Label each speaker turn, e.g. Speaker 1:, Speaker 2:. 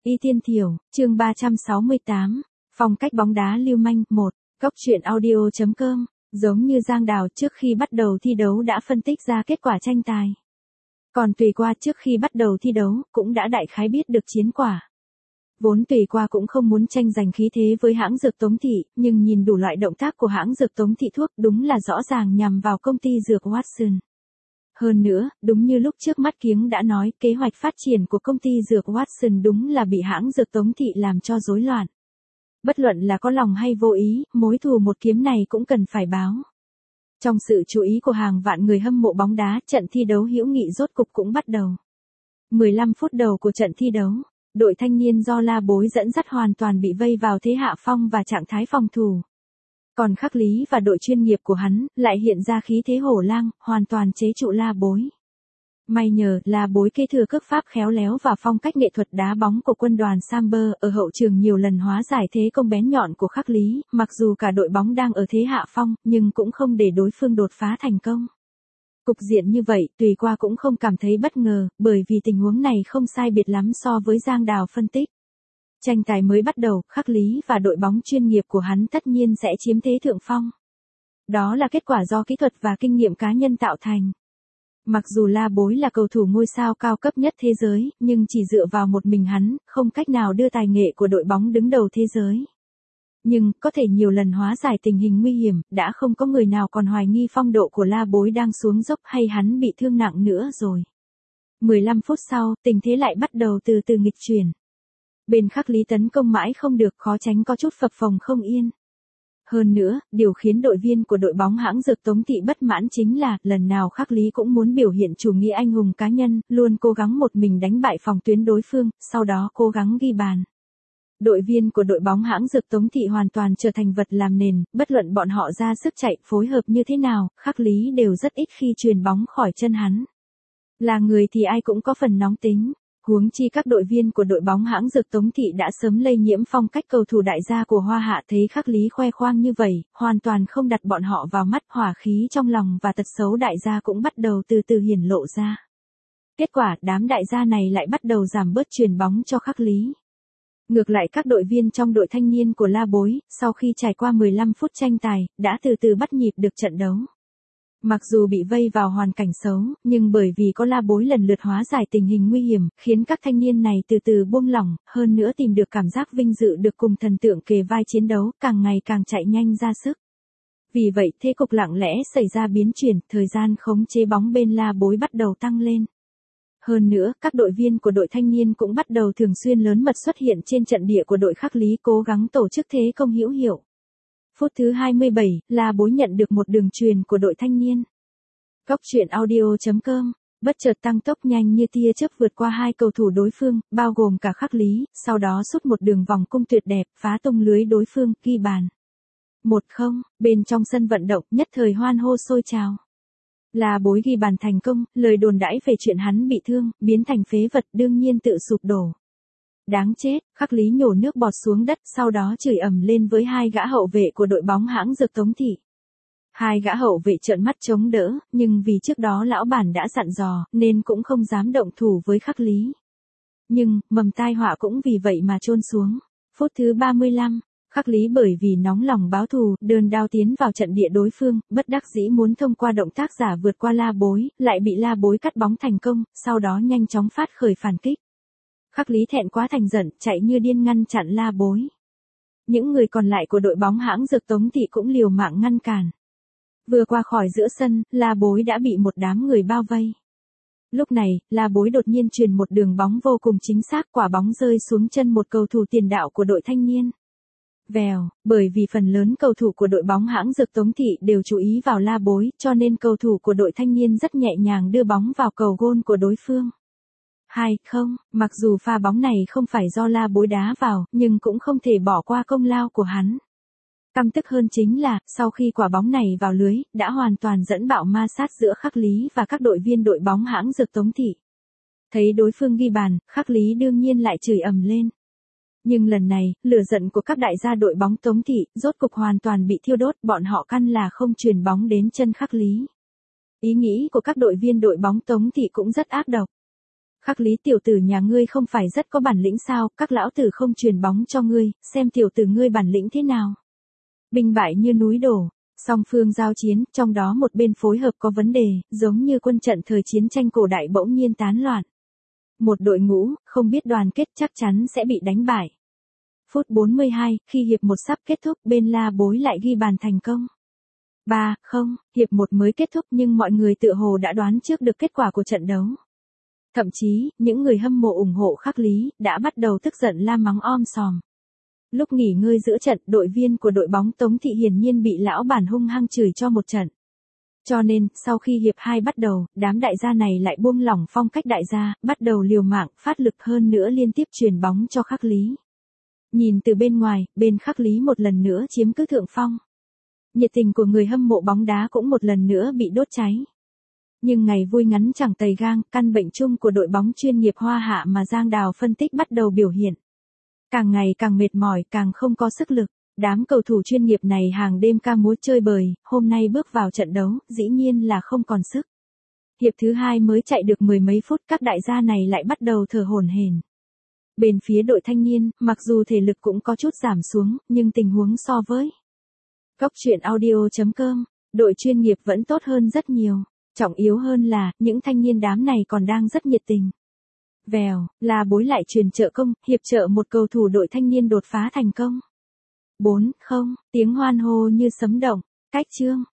Speaker 1: Y Tiên Thiểu, chương 368, phong cách bóng đá lưu manh, 1, Cốc truyện audio.com, giống như Giang Đào trước khi bắt đầu thi đấu đã phân tích ra kết quả tranh tài. Còn Tùy Qua trước khi bắt đầu thi đấu, cũng đã đại khái biết được chiến quả. Vốn Tùy Qua cũng không muốn tranh giành khí thế với hãng dược Tống Thị, nhưng nhìn đủ loại động tác của hãng dược Tống Thị thuốc đúng là rõ ràng nhằm vào công ty dược Watson. Hơn nữa, đúng như lúc trước mắt Kiếng đã nói, kế hoạch phát triển của công ty dược Watson đúng là bị hãng dược Tống Thị làm cho rối loạn. Bất luận là có lòng hay vô ý, mối thù một kiếm này cũng cần phải báo. Trong sự chú ý của hàng vạn người hâm mộ bóng đá, trận thi đấu hữu nghị rốt cục cũng bắt đầu. 15 phút đầu của trận thi đấu, đội thanh niên do La Bối dẫn dắt hoàn toàn bị vây vào thế hạ phong và trạng thái phòng thủ. Còn Khắc Lý và đội chuyên nghiệp của hắn lại hiện ra khí thế hổ lang, hoàn toàn chế trụ La Bối. May nhờ La Bối kế thừa cước pháp khéo léo và phong cách nghệ thuật đá bóng của quân đoàn Samber ở hậu trường nhiều lần hóa giải thế công bén nhọn của Khắc Lý, mặc dù cả đội bóng đang ở thế hạ phong, nhưng cũng không để đối phương đột phá thành công. Cục diện như vậy, Tùy Qua cũng không cảm thấy bất ngờ, bởi vì tình huống này không sai biệt lắm so với Giang Đào phân tích. Tranh tài mới bắt đầu, Khắc Lý và đội bóng chuyên nghiệp của hắn tất nhiên sẽ chiếm thế thượng phong. Đó là kết quả do kỹ thuật và kinh nghiệm cá nhân tạo thành. Mặc dù La Bối là cầu thủ ngôi sao cao cấp nhất thế giới, nhưng chỉ dựa vào một mình hắn, không cách nào đưa tài nghệ của đội bóng đứng đầu thế giới. Nhưng, có thể nhiều lần hóa giải tình hình nguy hiểm, đã không có người nào còn hoài nghi phong độ của La Bối đang xuống dốc hay hắn bị thương nặng nữa rồi. 15 phút sau, tình thế lại bắt đầu từ từ nghịch chuyển. Bên Khắc Lý tấn công mãi không được, khó tránh có chút phập phồng không yên. Hơn nữa, điều khiến đội viên của đội bóng hãng dược Tống Thị bất mãn chính là, lần nào Khắc Lý cũng muốn biểu hiện chủ nghĩa anh hùng cá nhân, luôn cố gắng một mình đánh bại phòng tuyến đối phương, sau đó cố gắng ghi bàn. Đội viên của đội bóng hãng dược Tống Thị hoàn toàn trở thành vật làm nền, bất luận bọn họ ra sức chạy, phối hợp như thế nào, Khắc Lý đều rất ít khi chuyền bóng khỏi chân hắn. Là người thì ai cũng có phần nóng tính. Huống chi các đội viên của đội bóng hãng dược Tống Thị đã sớm lây nhiễm phong cách cầu thủ đại gia của Hoa Hạ, thấy Khắc Lý khoe khoang như vậy, hoàn toàn không đặt bọn họ vào mắt, hỏa khí trong lòng và tật xấu đại gia cũng bắt đầu từ từ hiển lộ ra. Kết quả, đám đại gia này lại bắt đầu giảm bớt chuyền bóng cho Khắc Lý. Ngược lại các đội viên trong đội thanh niên của La Bối, sau khi trải qua 15 phút tranh tài, đã từ từ bắt nhịp được trận đấu. Mặc dù bị vây vào hoàn cảnh xấu, nhưng bởi vì có La Bối lần lượt hóa giải tình hình nguy hiểm, khiến các thanh niên này từ từ buông lỏng, hơn nữa tìm được cảm giác vinh dự được cùng thần tượng kề vai chiến đấu, càng ngày càng chạy nhanh ra sức. Vì vậy, thế cục lặng lẽ xảy ra biến chuyển, thời gian khống chế bóng bên La Bối bắt đầu tăng lên. Hơn nữa, các đội viên của đội thanh niên cũng bắt đầu thường xuyên lớn mật xuất hiện trên trận địa của đội Khắc Lý, cố gắng tổ chức thế công hữu hiệu. Phút thứ 27, La Bối nhận được một đường chuyền của đội thanh niên. Cốc truyện audio.com, bất chợt tăng tốc nhanh như tia chớp vượt qua hai cầu thủ đối phương, bao gồm cả Khắc Lý, sau đó sút một đường vòng cung tuyệt đẹp, phá tung lưới đối phương, ghi bàn. 1-0, bên trong sân vận động, nhất thời hoan hô sôi trào. La Bối ghi bàn thành công, lời đồn đãi về chuyện hắn bị thương, biến thành phế vật đương nhiên tự sụp đổ. Đáng chết, Khắc Lý nhổ nước bọt xuống đất, sau đó chửi ầm lên với hai gã hậu vệ của đội bóng hãng dược Tống Thị. Hai gã hậu vệ trợn mắt chống đỡ, nhưng vì trước đó lão bản đã dặn dò, nên cũng không dám động thủ với Khắc Lý. Nhưng, mầm tai họa cũng vì vậy mà chôn xuống. Phút thứ 35, Khắc Lý bởi vì nóng lòng báo thù, đơn đao tiến vào trận địa đối phương, bất đắc dĩ muốn thông qua động tác giả vượt qua La Bối, lại bị La Bối cắt bóng thành công, sau đó nhanh chóng phát khởi phản kích. Khắc Lý thẹn quá thành giận, chạy như điên ngăn chặn La Bối. Những người còn lại của đội bóng hãng dược Tống Thị cũng liều mạng ngăn cản. Vừa qua khỏi giữa sân, La Bối đã bị một đám người bao vây. Lúc này, La Bối đột nhiên truyền một đường bóng vô cùng chính xác, quả bóng rơi xuống chân một cầu thủ tiền đạo của đội thanh niên. Vèo, bởi vì phần lớn cầu thủ của đội bóng hãng dược Tống Thị đều chú ý vào La Bối, cho nên cầu thủ của đội thanh niên rất nhẹ nhàng đưa bóng vào cầu gôn của đối phương. 2-0, mặc dù pha bóng này không phải do La Bối đá vào, nhưng cũng không thể bỏ qua công lao của hắn. Căm tức hơn chính là, sau khi quả bóng này vào lưới, đã hoàn toàn dẫn bạo ma sát giữa Khắc Lý và các đội viên đội bóng hãng dược Tống Thị. Thấy đối phương ghi bàn, Khắc Lý đương nhiên lại chửi ầm lên. Nhưng lần này, lửa giận của các đại gia đội bóng Tống Thị, rốt cục hoàn toàn bị thiêu đốt, bọn họ căn là không chuyền bóng đến chân Khắc Lý. Ý nghĩ của các đội viên đội bóng Tống Thị cũng rất ác độc. Khắc Lý tiểu tử nhà ngươi không phải rất có bản lĩnh sao, các lão tử không truyền bóng cho ngươi, xem tiểu tử ngươi bản lĩnh thế nào. Binh bại như núi đổ, song phương giao chiến, trong đó một bên phối hợp có vấn đề, giống như quân trận thời chiến tranh cổ đại bỗng nhiên tán loạn. Một đội ngũ, không biết đoàn kết chắc chắn sẽ bị đánh bại. Phút 42, khi hiệp 1 sắp kết thúc, bên La Bối lại ghi bàn thành công. 3-0, hiệp 1 mới kết thúc nhưng mọi người tựa hồ đã đoán trước được kết quả của trận đấu. Thậm chí, những người hâm mộ ủng hộ Khắc Lý, đã bắt đầu tức giận la mắng om sòm. Lúc nghỉ ngơi giữa trận, đội viên của đội bóng Tống Thị hiển nhiên bị lão bản hung hăng chửi cho một trận. Cho nên, sau khi hiệp 2 bắt đầu, đám đại gia này lại buông lỏng phong cách đại gia, bắt đầu liều mạng, phát lực hơn nữa liên tiếp truyền bóng cho Khắc Lý. Nhìn từ bên ngoài, bên Khắc Lý một lần nữa chiếm cứ thượng phong. Nhiệt tình của người hâm mộ bóng đá cũng một lần nữa bị đốt cháy. Nhưng ngày vui ngắn chẳng tày gang, căn bệnh chung của đội bóng chuyên nghiệp Hoa Hạ mà Giang Đào phân tích bắt đầu biểu hiện. Càng ngày càng mệt mỏi, càng không có sức lực. Đám cầu thủ chuyên nghiệp này hàng đêm ca múa chơi bời, hôm nay bước vào trận đấu, dĩ nhiên là không còn sức. Hiệp thứ 2 mới chạy được mười mấy phút, các đại gia này lại bắt đầu thở hổn hển. Bên phía đội thanh niên, mặc dù thể lực cũng có chút giảm xuống, nhưng tình huống so với Cốc truyện audio.com, đội chuyên nghiệp vẫn tốt hơn rất nhiều. Trọng yếu hơn là, những thanh niên đám này còn đang rất nhiệt tình. Vèo, La Bối lại truyền trợ công, hiệp trợ một cầu thủ đội thanh niên đột phá thành công. 4-0, tiếng hoan hô như sấm động, cách chương.